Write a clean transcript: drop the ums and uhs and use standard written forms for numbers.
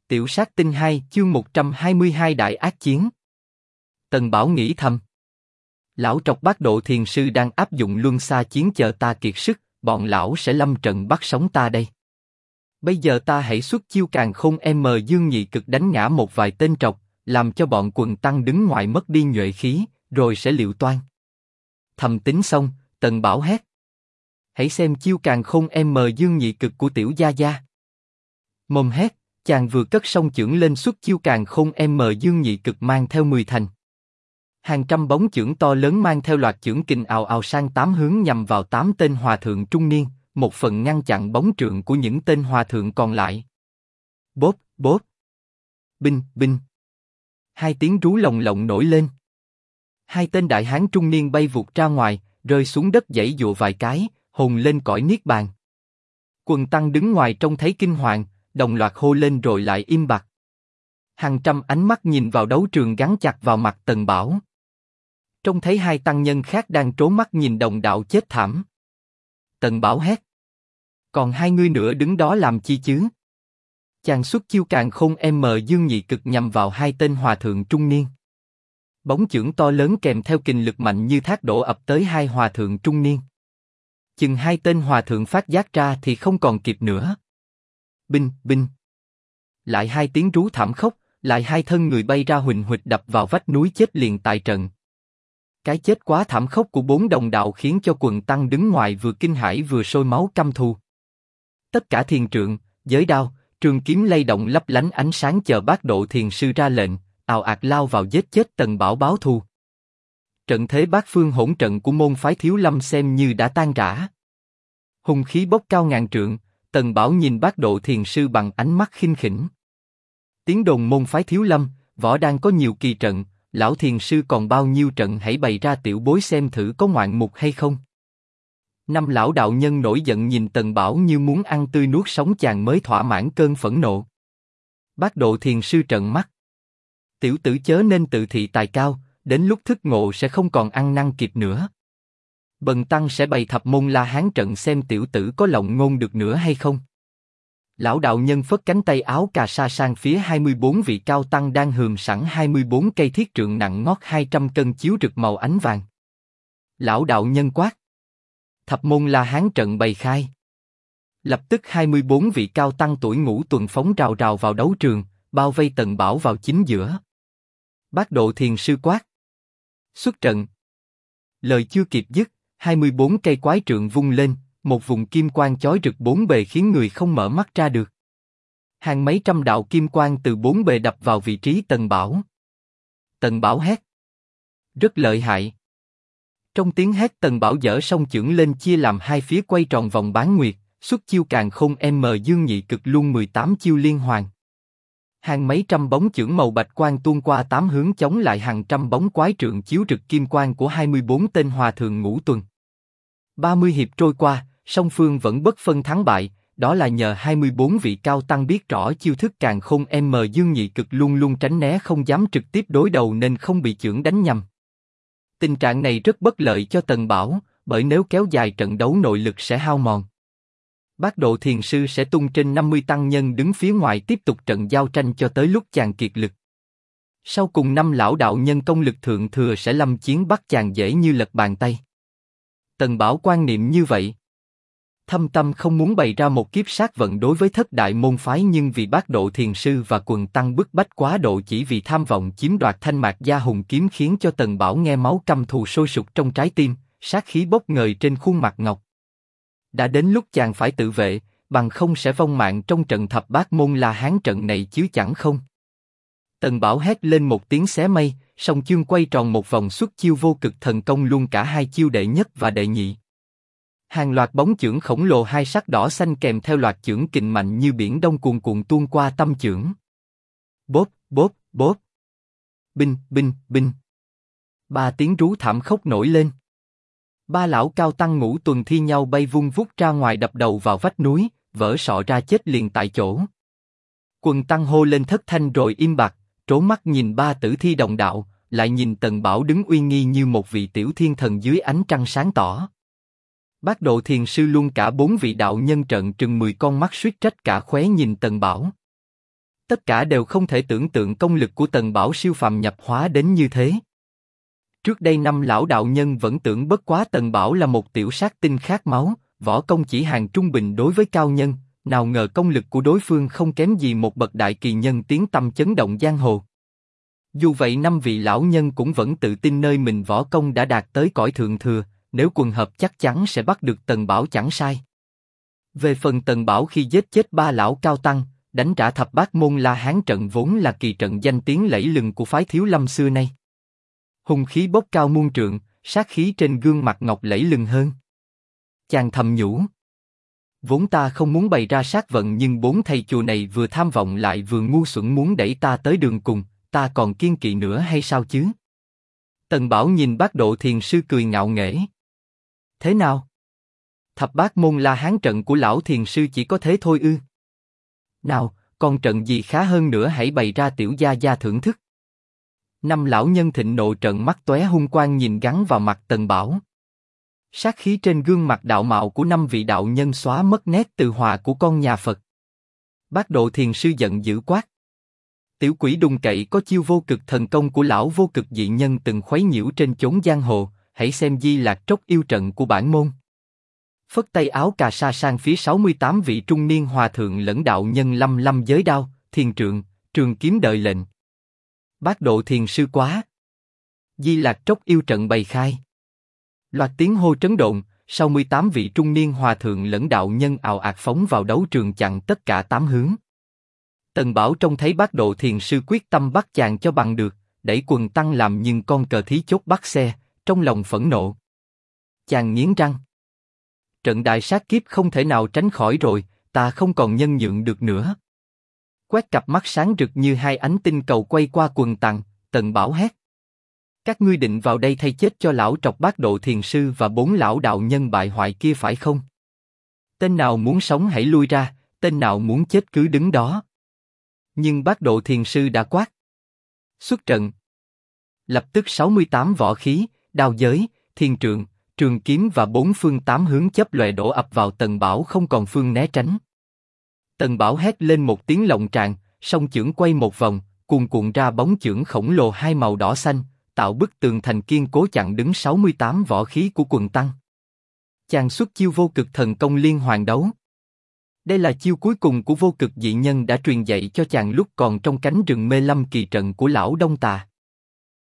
Tiểu sát tinh 2 chương 122 Đại ác chiến. Tần Bảo nghĩ thầm. Lão trọc Bát Độ Thiền Sư đang áp dụng luân xa chiến, chờ ta kiệt sức, bọn lão sẽ lâm trận bắt sống ta đây. Bây giờ ta hãy xuất chiêu càn khôn dương nhị cực, đánh ngã một vài tên trọc, làm cho bọn quần tăng đứng ngoài mất đi nhuệ khí, rồi sẽ liệu toan. Thầm tính xong, Tần Bảo hét: hãy xem chiêu càn khôn dương nhị cực của tiểu gia gia. Mồm hét, chàng vừa cất song chưởng lên xuất chiêu càn khôn dương nhị cực, mang theo 10 thành. Hàng trăm bóng chưởng to lớn mang theo loạt chưởng kình ào ào sang 8 hướng, nhằm vào 8 tên hòa thượng trung niên, một phần ngăn chặn bóng trượng của những tên hòa thượng còn lại. Bốp, bốp. Binh, binh. Hai tiếng rú lồng lộng nổi lên. Hai tên đại hán trung niên bay vụt ra ngoài, rơi xuống đất giãy giụa vài cái, hồn lên cõi niết bàn. Quần tăng đứng ngoài trông thấy kinh hoàng, đồng loạt hô lên rồi lại im bặt. Hàng trăm ánh mắt nhìn vào đấu trường gắn chặt vào mặt Tần Bảo. Trông thấy hai tăng nhân khác đang trố mắt nhìn đồng đạo chết thảm. Tần Bảo hét: còn hai ngươi nữa đứng đó làm chi chứ? Chàng xuất chiêu càn khôn dương nhị cực nhằm vào hai tên hòa thượng trung niên. Bóng chưởng to lớn kèm theo kình lực mạnh như thác đổ ập tới hai hòa thượng trung niên. Chừng hai tên hòa thượng phát giác ra thì không còn kịp nữa. Binh, binh. Lại hai tiếng rú thảm khốc, lại hai thân người bay ra huỳnh huỵch đập vào vách núi, chết liền tại trận. Cái chết quá thảm khốc của bốn đồng đạo khiến cho quần tăng đứng ngoài vừa kinh hãi vừa sôi máu căm thù. Tất cả thiền trượng, giới đao, trường kiếm lay động lấp lánh ánh sáng, chờ Bát Độ Thiền Sư ra lệnh, ào ạt lao vào giết chết Tần Bảo báo thù. Trận thế bát phương hỗn trận của môn phái Thiếu Lâm xem như đã tan rã. Hung khí bốc cao ngàn trượng, Tần Bảo nhìn Bát Độ Thiền Sư bằng ánh mắt khinh khỉnh. Tiếng đồn môn phái Thiếu Lâm, võ đang có nhiều kỳ trận, lão thiền sư còn bao nhiêu trận, hãy bày ra tiểu bối xem thử có ngoạn mục hay không. Năm lão đạo nhân nổi giận nhìn Tần Bảo như muốn ăn tươi nuốt sống, chàng mới thỏa mãn cơn phẫn nộ. Bát Độ Thiền Sư trợn mắt: tiểu tử chớ nên tự thị tài cao, đến lúc thức ngộ sẽ không còn ăn năn kịp nữa. Bần tăng sẽ bày thập môn La Hán trận xem tiểu tử có lộng ngôn được nữa hay không. Lão đạo nhân phất cánh tay áo cà sa sang phía 24 vị cao tăng đang hườm sẵn 24 cây thiết trượng nặng ngót 200 cân chiếu rực màu ánh vàng. Lão đạo nhân quát: thập môn La Hán trận bày khai. Lập tức 24 vị cao tăng tuổi ngũ tuần phóng rào rào vào đấu trường, bao vây Tần Bảo vào chính giữa. Bát Độ Thiền Sư quát: xuất trận. Lời chưa kịp dứt, 24 cây quái trượng vung lên, một vùng kim quang chói rực bốn bề khiến người không mở mắt ra được. Hàng mấy trăm đạo kim quang từ bốn bề đập vào vị trí Tần Bảo. Tần Bảo hét: rất lợi hại. Trong tiếng hét, Tần Bảo giở song chưởng lên chia làm hai phía, quay tròn vòng bán nguyệt, xuất chiêu càn khôn dương nhị cực luôn 18 chiêu liên hoàn. Hàng mấy trăm bóng chưởng màu bạch quang tuôn qua 8 hướng chống lại hàng trăm bóng quái trượng chiếu rực kim quang của 24 tên hòa thượng ngũ tuần. 30 hiệp trôi qua, song phương vẫn bất phân thắng bại, đó là nhờ 24 vị cao tăng biết rõ chiêu thức càn khôn dương nhị cực, luôn luôn tránh né, không dám trực tiếp đối đầu nên không bị chưởng đánh nhầm. Tình trạng này rất bất lợi cho Tần Bảo, bởi nếu kéo dài trận đấu nội lực sẽ hao mòn. Bát Độ Thiền Sư sẽ tung trên 50 tăng nhân đứng phía ngoài tiếp tục trận giao tranh cho tới lúc chàng kiệt lực. Sau cùng 5 lão đạo nhân công lực thượng thừa sẽ lâm chiến bắt chàng dễ như lật bàn tay. Tần Bảo quan niệm như vậy. Thâm tâm không muốn bày ra một kiếp sát vận đối với thất đại môn phái, nhưng vì Bát Độ Thiền Sư và quần tăng bức bách quá độ, chỉ vì tham vọng chiếm đoạt Thanh Mạc Gia Hùng kiếm, khiến cho Tần Bảo nghe máu căm thù sôi sục trong trái tim, sát khí bốc ngời trên khuôn mặt ngọc. Đã đến lúc chàng phải tự vệ, bằng không sẽ vong mạng trong trận thập bát môn La Hán trận này chứ chẳng không. Tần Bảo hét lên một tiếng xé mây, song chương quay tròn một vòng, xuất chiêu vô cực thần công luôn cả hai chiêu đệ nhất và đệ nhị. Hàng loạt bóng chưởng khổng lồ hai sắc đỏ xanh kèm theo loạt chưởng kình mạnh như biển đông cuồn cuộn tuôn qua tâm chưởng. Bốp, bốp, bốp. Binh, binh, binh. 3 tiếng rú thảm khốc nổi lên. 3 lão cao tăng ngũ tuần thi nhau bay vung vút ra ngoài, đập đầu vào vách núi, vỡ sọ ra chết liền tại chỗ. Quần tăng hô lên thất thanh rồi im bặt, trố mắt nhìn 3 tử thi đồng đạo, lại nhìn Tần Bảo đứng uy nghi như một vị tiểu thiên thần dưới ánh trăng sáng tỏ. Bát Độ Thiền Sư luôn cả 4 vị đạo nhân trợn trừng 10 con mắt suýt trách cả khóe nhìn Tần Bảo. Tất cả đều không thể tưởng tượng công lực của Tần Bảo siêu phàm nhập hóa đến như thế. Trước đây năm lão đạo nhân vẫn tưởng bất quá Tần Bảo là một tiểu sát tinh khát máu, võ công chỉ hàng trung bình đối với cao nhân, nào ngờ công lực của đối phương không kém gì một bậc đại kỳ nhân tiếng tăm chấn động giang hồ. Dù vậy năm vị lão nhân cũng vẫn tự tin nơi mình võ công đã đạt tới cõi thượng thừa, nếu quần hợp chắc chắn sẽ bắt được Tần Bảo chẳng sai. Về phần Tần Bảo khi giết chết ba lão cao tăng, đánh trả thập bát môn La Hán trận vốn là kỳ trận danh tiếng lẫy lừng của phái Thiếu Lâm xưa nay. Hung khí bốc cao muôn trượng, sát khí trên gương mặt ngọc lẫy lừng hơn. Chàng thầm nhủ. Vốn ta không muốn bày ra sát vận nhưng bốn thầy chùa này vừa tham vọng lại vừa ngu xuẩn muốn đẩy ta tới đường cùng, ta còn kiên kỵ nữa hay sao chứ? Tần Bảo nhìn Bát Độ Thiền Sư cười ngạo nghễ. Thế nào? Thập bát môn La Hán trận của lão Thiền Sư chỉ có thế thôi ư? Nào, còn trận gì khá hơn nữa hãy bày ra tiểu gia gia thưởng thức. Năm lão nhân thịnh nộ trợn mắt tóe hung quang nhìn gắn vào mặt Tần Bảo. Sát khí trên gương mặt đạo mạo của năm vị đạo nhân xóa mất nét từ hòa của con nhà Phật. Bát Độ Thiền Sư giận dữ quát. Tiểu quỷ đùng cậy có chiêu vô cực thần công của lão vô cực dị nhân từng khuấy nhiễu trên chốn giang hồ, hãy xem Di Lạc Trốc yêu trận của bản môn. Phất tay áo cà sa sang phía 68 vị trung niên hòa thượng lẫn đạo nhân lâm lâm giới đao, thiền trượng, trường kiếm đợi lệnh. Bát Độ Thiền Sư quá. Di Lạc Trốc yêu trận bày khai. Loạt tiếng hô trấn độn, 68 vị trung niên hòa thượng lẫn đạo nhân ào ạt phóng vào đấu trường chặn tất cả tám hướng. Tần Bảo trông thấy Bát Độ Thiền Sư quyết tâm bắt chàng cho bằng được, đẩy quần tăng làm nhưng con cờ thí chốt bắt xe, trong lòng phẫn nộ. Chàng nghiến răng. Trận đại sát kiếp không thể nào tránh khỏi rồi, ta không còn nhân nhượng được nữa. Quét cặp mắt sáng rực như hai ánh tinh cầu quay qua quần tăng, Tần Bảo hét. Các ngươi định vào đây thay chết cho lão trọc Bát Độ Thiền Sư và bốn lão đạo nhân bại hoại kia phải không? Tên nào muốn sống hãy lui ra, tên nào muốn chết cứ đứng đó. Nhưng Bát Độ Thiền Sư đã quát. Xuất trận. Lập tức 68 võ khí, đao giới, thiền trượng, trường kiếm và bốn phương tám hướng chớp lòe đổ ập vào Tần Bảo không còn phương né tránh. Tần Bảo hét lên một tiếng lộng tràng, song chưởng quay một vòng, cuồn cuộn ra bóng chưởng khổng lồ hai màu đỏ xanh, tạo bức tường thành kiên cố chặn đứng 68 võ khí của quần tăng. Chàng xuất chiêu vô cực thần công liên hoàn đấu. Đây là chiêu cuối cùng của vô cực dị nhân đã truyền dạy cho chàng lúc còn trong cánh rừng mê lâm kỳ trận của lão Đông Tà.